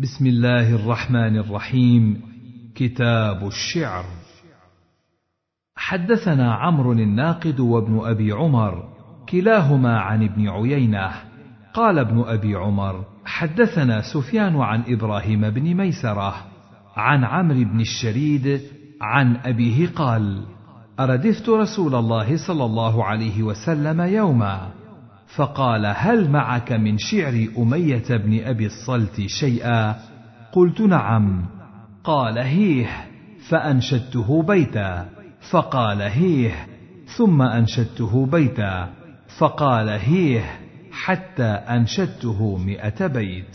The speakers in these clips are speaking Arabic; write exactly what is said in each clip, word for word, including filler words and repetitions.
بسم الله الرحمن الرحيم. كتاب الشعر. حدثنا عمرو الناقد وابن أبي عمر كلاهما عن ابن عيينة قال ابن أبي عمر حدثنا سفيان عن إبراهيم بن ميسرة عن عمرو بن الشريد عن أبيه قال: أردفت رسول الله صلى الله عليه وسلم يوما فقال: هل معك من شعر أمية بن أبي الصلت شيئا؟ قلت: نعم. قال: هيه، فأنشدته بيتا، فقال: هيه، ثم أنشدته بيتا، فقال: هيه، حتى أنشدته مئة بيت.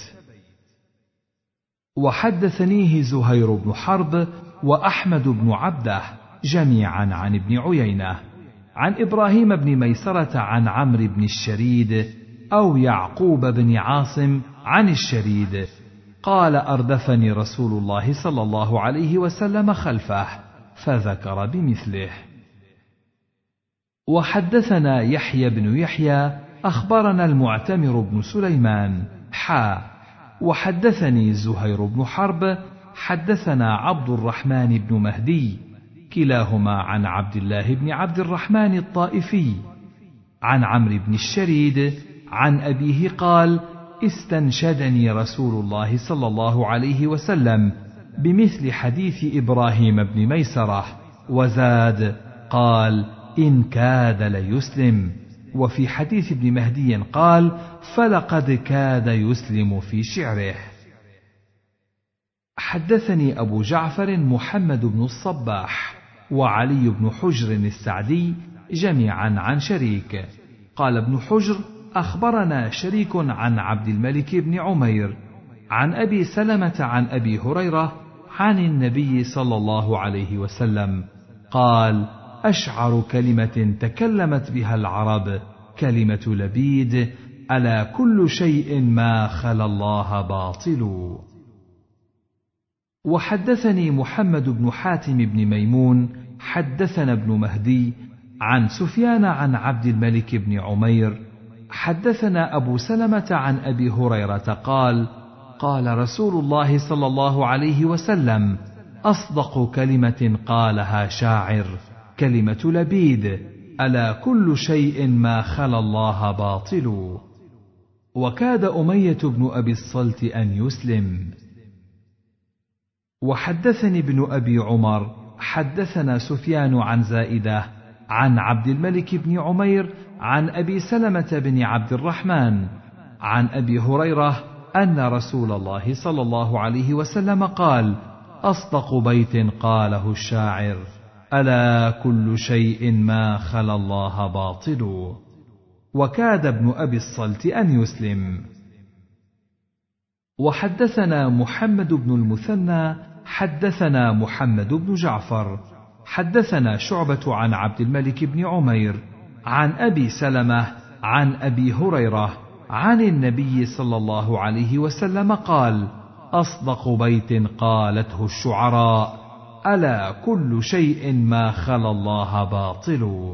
وحدثنيه زهير بن حرب وأحمد بن عبده جميعا عن ابن عيينة عن إبراهيم بن ميسرة عن عمرو بن الشريد أو يعقوب بن عاصم عن الشريد قال: أردفني رسول الله صلى الله عليه وسلم خلفه، فذكر بمثله. وحدثنا يحيى بن يحيى أخبرنا المعتمر بن سليمان حا وحدثني زهير بن حرب حدثنا عبد الرحمن بن مهدي كلاهما عن عبد الله بن عبد الرحمن الطائفي عن عمرو بن الشريد عن أبيه قال: استنشدني رسول الله صلى الله عليه وسلم بمثل حديث إبراهيم بن ميسرة، وزاد قال: إن كاد ليسلم. وفي حديث ابن مهدي قال: فلقد كاد يسلم في شعره. حدثني أبو جعفر محمد بن الصباح وعلي بن حجر السعدي جميعا عن شريك قال ابن حجر: أخبرنا شريك عن عبد الملك بن عمير عن أبي سلمة عن أبي هريرة عن النبي صلى الله عليه وسلم قال: أشعر كلمة تكلمت بها العرب كلمة لبيد: ألا كل شيء ما خلا الله باطل. وحدثني محمد بن حاتم بن ميمون حدثنا ابن مهدي عن سفيان عن عبد الملك بن عمير حدثنا أبو سلمة عن أبي هريرة قال: قال رسول الله صلى الله عليه وسلم: أصدق كلمة قالها شاعر كلمة لبيد: ألا كل شيء ما خلا الله باطل. وكاد أمية بن أبي الصلت أن يسلم. وحدثني ابن أبي عمر حدثنا سفيان عن زائدة عن عبد الملك بن عمير عن أبي سلمة بن عبد الرحمن عن أبي هريرة أن رسول الله صلى الله عليه وسلم قال: أصدق بيت قاله الشاعر: ألا كل شيء ما خلا الله باطل. وكاد ابن أبي الصلت أن يسلم. وحدثنا محمد بن المثنى حدثنا محمد بن جعفر حدثنا شعبة عن عبد الملك بن عمير عن أبي سلمة عن أبي هريرة عن النبي صلى الله عليه وسلم قال: أصدق بيت قالته الشعراء: ألا كل شيء ما خلا الله باطل.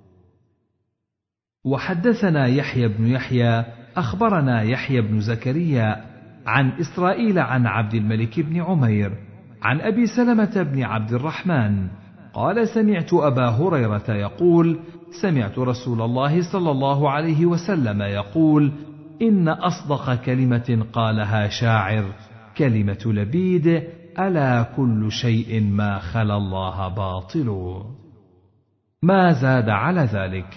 وحدثنا يحيى بن يحيى أخبرنا يحيى بن زكريا عن إسرائيل عن عبد الملك بن عمير عن أبي سلمة بن عبد الرحمن قال: سمعت أبا هريرة يقول: سمعت رسول الله صلى الله عليه وسلم يقول: إن أصدق كلمة قالها شاعر كلمة لبيد: ألا كل شيء ما خلا الله باطل. ما زاد على ذلك.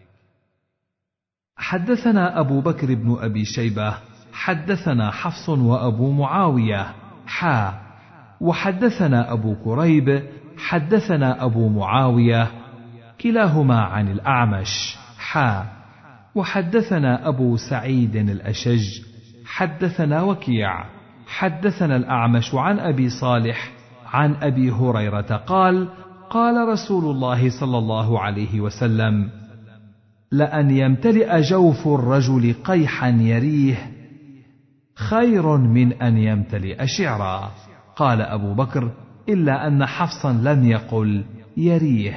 حدثنا أبو بكر بن أبي شيبة حدثنا حفص وأبو معاوية حا وحدثنا أبو كريب حدثنا أبو معاوية كلاهما عن الأعمش حا وحدثنا أبو سعيد الأشج حدثنا وكيع حدثنا الأعمش عن أبي صالح عن أبي هريرة قال: قال رسول الله صلى الله عليه وسلم: لأن يمتلئ جوف الرجل قيحا يريه خير من أن يمتلئ شعرا. قال أبو بكر: إلا أن حفصا لم يقل يريه.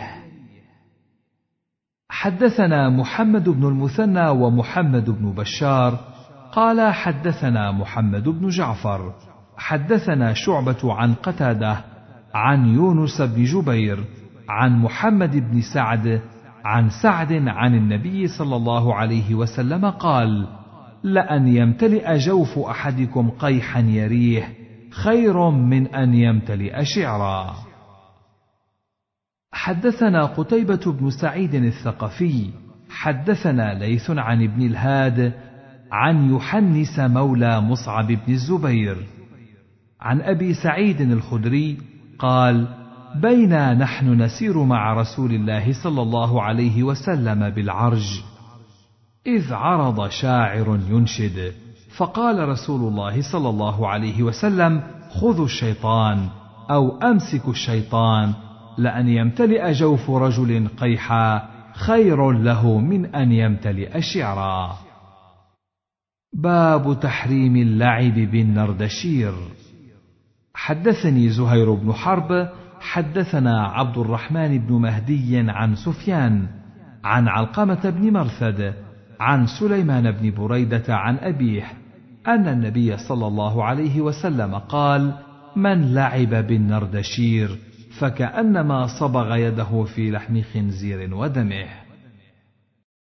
حدثنا محمد بن المثنى ومحمد بن بشار قال: حدثنا محمد بن جعفر حدثنا شعبة عن قتادة عن يونس بن جبير عن محمد بن سعد عن سعد عن النبي صلى الله عليه وسلم قال: لأن يمتلئ جوف أحدكم قيحا يريه خير من أن يمتلئ شعرا. حدثنا قتيبة بن سعيد الثقفي حدثنا ليث عن ابن الهاد عن يحنس مولى مصعب بن الزبير عن أبي سعيد الخدري قال: بينا نحن نسير مع رسول الله صلى الله عليه وسلم بالعرج إذ عرض شاعر ينشد، فقال رسول الله صلى الله عليه وسلم: خذوا الشيطان أو أمسكوا الشيطان، لأن يمتلئ جوف رجل قيحا خير له من أن يمتلئ شعرا. باب تحريم اللعب بالنردشير. حدثني زهير بن حرب حدثنا عبد الرحمن بن مهدي عن سفيان عن علقمة بن مرثد عن سليمان بن بريدة عن أبيه أن النبي صلى الله عليه وسلم قال: من لعب بالنردشير فكأنما صبغ يده في لحم خنزير ودمه.